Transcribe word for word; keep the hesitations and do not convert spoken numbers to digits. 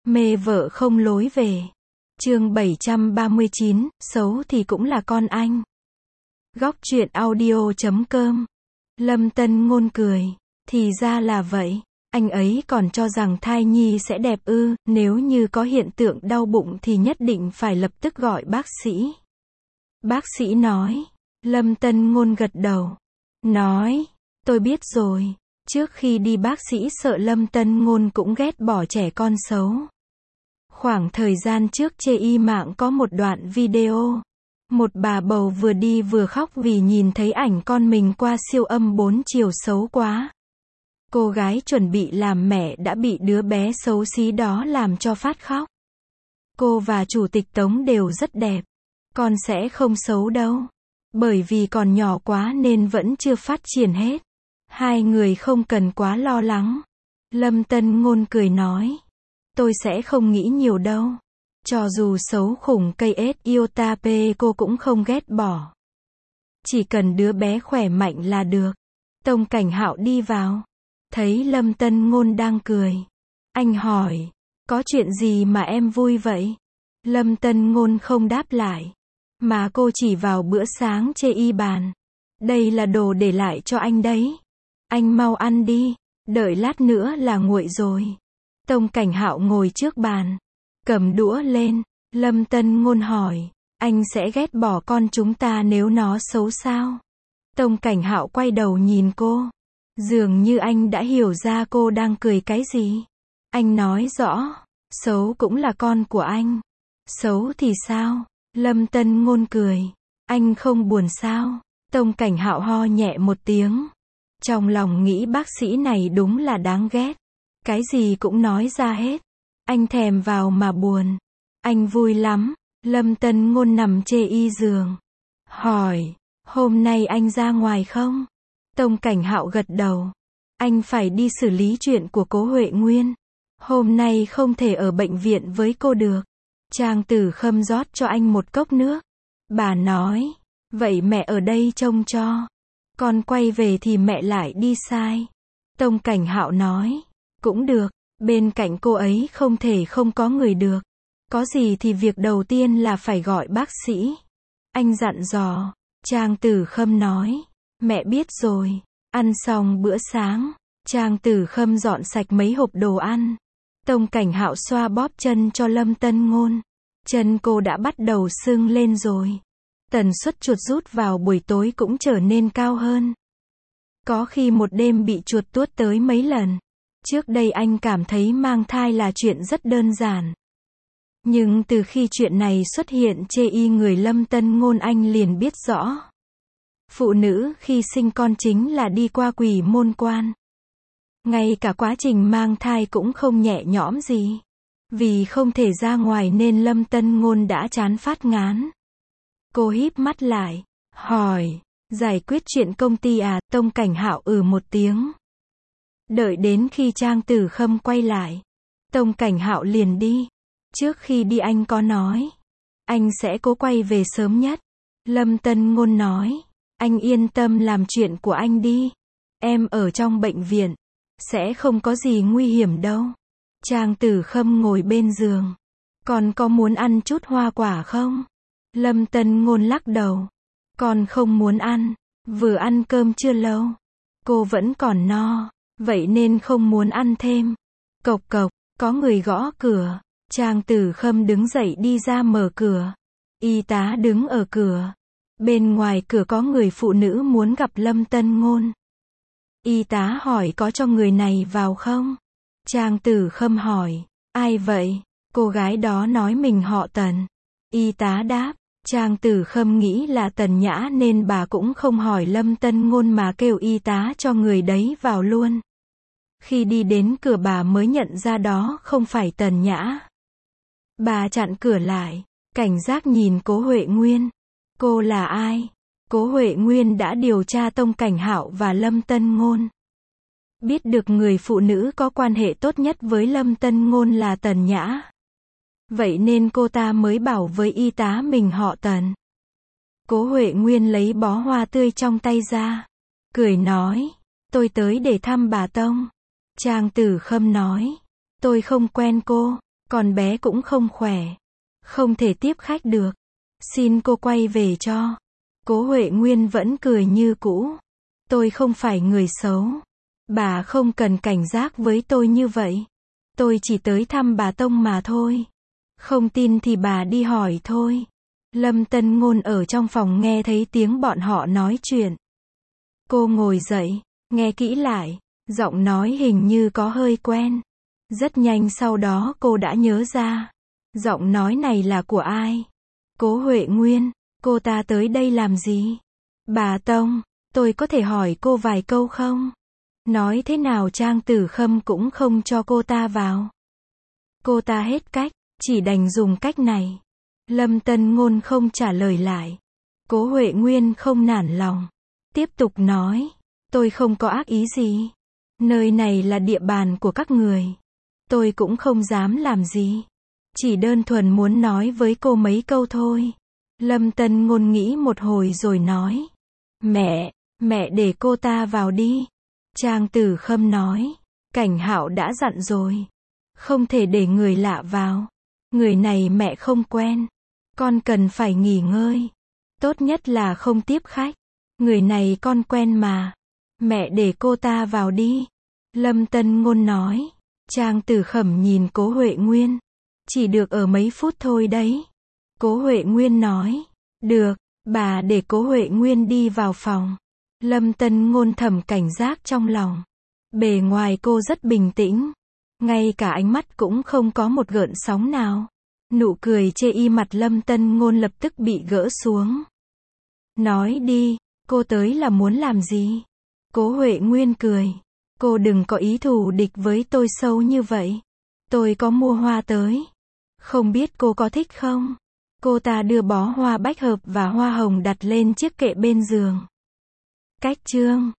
Mê vợ không lối về. Chương bảy trăm ba mươi chín, xấu thì cũng là con anh. Góc truyện audio chấm com. Lâm Tân Ngôn cười. Thì ra là vậy. Anh ấy còn cho rằng thai nhi sẽ đẹp ư, nếu như có hiện tượng đau bụng thì nhất định phải lập tức gọi bác sĩ. Bác sĩ nói. Lâm Tân Ngôn gật đầu. Nói, tôi biết rồi. Trước khi đi bác sĩ sợ Lâm Tân Ngôn cũng ghét bỏ trẻ con xấu. Khoảng thời gian trước trên y mạng có một đoạn video. Một bà bầu vừa đi vừa khóc vì nhìn thấy ảnh con mình qua siêu âm bốn chiều xấu quá. Cô gái chuẩn bị làm mẹ đã bị đứa bé xấu xí đó làm cho phát khóc. Cô và Chủ tịch Tống đều rất đẹp. Con sẽ không xấu đâu. Bởi vì còn nhỏ quá nên vẫn chưa phát triển hết. Hai người không cần quá lo lắng. Lâm Tân Ngôn cười nói. Tôi sẽ không nghĩ nhiều đâu. Cho dù xấu khủng cây ết iota p cô cũng không ghét bỏ. Chỉ cần đứa bé khỏe mạnh là được. Tông Cảnh Hạo đi vào. Thấy Lâm Tân Ngôn đang cười. Anh hỏi. Có chuyện gì mà em vui vậy? Lâm Tân Ngôn không đáp lại. Mà cô chỉ vào bữa sáng trên y bàn. Đây là đồ để lại cho anh đấy. Anh mau ăn đi. Đợi lát nữa là nguội rồi. Tông Cảnh Hạo ngồi trước bàn. Cầm đũa lên. Lâm Tân Ngôn hỏi. Anh sẽ ghét bỏ con chúng ta nếu nó xấu sao? Tông Cảnh Hạo quay đầu nhìn cô. Dường như anh đã hiểu ra cô đang cười cái gì. Anh nói rõ. Xấu cũng là con của anh. Xấu thì sao? Lâm Tân Ngôn cười. Anh không buồn sao? Tông Cảnh Hạo ho nhẹ một tiếng. Trong lòng nghĩ bác sĩ này đúng là đáng ghét. Cái gì cũng nói ra hết. Anh thèm vào mà buồn. Anh vui lắm. Lâm Tân Ngôn nằm trên y giường. Hỏi. Hôm nay anh ra ngoài không? Tông Cảnh Hạo gật đầu. Anh phải đi xử lý chuyện của cố Huệ Nguyên. Hôm nay không thể ở bệnh viện với cô được. Trang Tử Khâm rót cho anh một cốc nước. Bà nói. Vậy mẹ ở đây trông cho. Con quay về thì mẹ lại đi sai. Tông Cảnh Hạo nói. Cũng được. Bên cạnh cô ấy không thể không có người được. Có gì thì việc đầu tiên là phải gọi bác sĩ. Anh dặn dò. Trang Tử Khâm nói. Mẹ biết rồi. Ăn xong bữa sáng. Trang Tử Khâm dọn sạch mấy hộp đồ ăn. Tông Cảnh Hạo xoa bóp chân cho Lâm Tân Ngôn. Chân cô đã bắt đầu sưng lên rồi. Tần suất chuột rút vào buổi tối cũng trở nên cao hơn. Có khi một đêm bị chuột tuốt tới mấy lần. Trước đây anh cảm thấy mang thai là chuyện rất đơn giản. Nhưng từ khi chuyện này xuất hiện trên y người Lâm Tân Ngôn anh liền biết rõ. Phụ nữ khi sinh con chính là đi qua quỷ môn quan. Ngay cả quá trình mang thai cũng không nhẹ nhõm gì. Vì không thể ra ngoài nên Lâm Tân Ngôn đã chán phát ngán. Cô híp mắt lại. Hỏi. Giải quyết chuyện công ty à? Tông Cảnh Hạo ừ một tiếng. Đợi đến khi Trang Tử Khâm quay lại. Tông Cảnh Hạo liền đi. Trước khi đi anh có nói. Anh sẽ cố quay về sớm nhất. Lâm Tân Ngôn nói. Anh yên tâm làm chuyện của anh đi. Em ở trong bệnh viện. Sẽ không có gì nguy hiểm đâu. Trang Tử Khâm ngồi bên giường. Con có muốn ăn chút hoa quả không? Lâm Tân Ngôn lắc đầu. Con không muốn ăn. Vừa ăn cơm chưa lâu. Cô vẫn còn no. Vậy nên không muốn ăn thêm. Cộc cộc. Có người gõ cửa. Trang Tử Khâm đứng dậy đi ra mở cửa. Y tá đứng ở cửa. Bên ngoài cửa có người phụ nữ muốn gặp Lâm Tân Ngôn. Y tá hỏi có cho người này vào không? Trang Tử Khâm hỏi. Ai vậy? Cô gái đó nói mình họ Tần. Y tá đáp. Trang Tử Khâm nghĩ là Tần Nhã nên bà cũng không hỏi Lâm Tân Ngôn mà kêu y tá cho người đấy vào luôn. Khi đi đến cửa bà mới nhận ra đó không phải Tần Nhã. Bà chặn cửa lại. Cảnh giác nhìn cố Huệ Nguyên. Cô là ai? Cố Huệ Nguyên đã điều tra Tông Cảnh Hạo và Lâm Tân Ngôn. Biết được người phụ nữ có quan hệ tốt nhất với Lâm Tân Ngôn là Tần Nhã. Vậy nên cô ta mới bảo với y tá mình họ Tần. Cố Huệ Nguyên lấy bó hoa tươi trong tay ra. Cười nói. Tôi tới để thăm bà Tông. Trang Tử Khâm nói. Tôi không quen cô. Con bé cũng không khỏe. Không thể tiếp khách được. Xin cô quay về cho. Cố Huệ Nguyên vẫn cười như cũ. Tôi không phải người xấu. Bà không cần cảnh giác với tôi như vậy. Tôi chỉ tới thăm bà Tông mà thôi. Không tin thì bà đi hỏi thôi. Lâm Tân Ngôn ở trong phòng nghe thấy tiếng bọn họ nói chuyện. Cô ngồi dậy, nghe kỹ lại, giọng nói hình như có hơi quen. Rất nhanh sau đó cô đã nhớ ra. Giọng nói này là của ai? Cố Huệ Nguyên, cô ta tới đây làm gì? Bà Tông, tôi có thể hỏi cô vài câu không? Nói thế nào Trang Tử Khâm cũng không cho cô ta vào. Cô ta hết cách, chỉ đành dùng cách này. Lâm Tân Ngôn không trả lời lại. Cố Huệ Nguyên không nản lòng. Tiếp tục nói, tôi không có ác ý gì. Nơi này là địa bàn của các người. Tôi cũng không dám làm gì. Chỉ đơn thuần muốn nói với cô mấy câu thôi. Lâm Tân Ngôn nghĩ một hồi rồi nói. Mẹ, mẹ để cô ta vào đi. Trang Tử Khâm nói. Cảnh Hạo đã dặn rồi. Không thể để người lạ vào. Người này mẹ không quen. Con cần phải nghỉ ngơi. Tốt nhất là không tiếp khách. Người này con quen mà. Mẹ để cô ta vào đi. Lâm Tân Ngôn nói. Trang Tử Khẩm nhìn Cố Huệ Nguyên. Chỉ được ở mấy phút thôi đấy. Cố Huệ Nguyên nói. Được, bà để Cố Huệ Nguyên đi vào phòng. Lâm Tân Ngôn thầm cảnh giác trong lòng. Bề ngoài cô rất bình tĩnh. Ngay cả ánh mắt cũng không có một gợn sóng nào. Nụ cười chê y mặt Lâm Tân Ngôn lập tức bị gỡ xuống. Nói đi, cô tới là muốn làm gì? Cố Huệ Nguyên cười. Cô đừng có ý thù địch với tôi sâu như vậy. Tôi có mua hoa tới. Không biết cô có thích không? Cô ta đưa bó hoa bách hợp và hoa hồng đặt lên chiếc kệ bên giường. Cách chương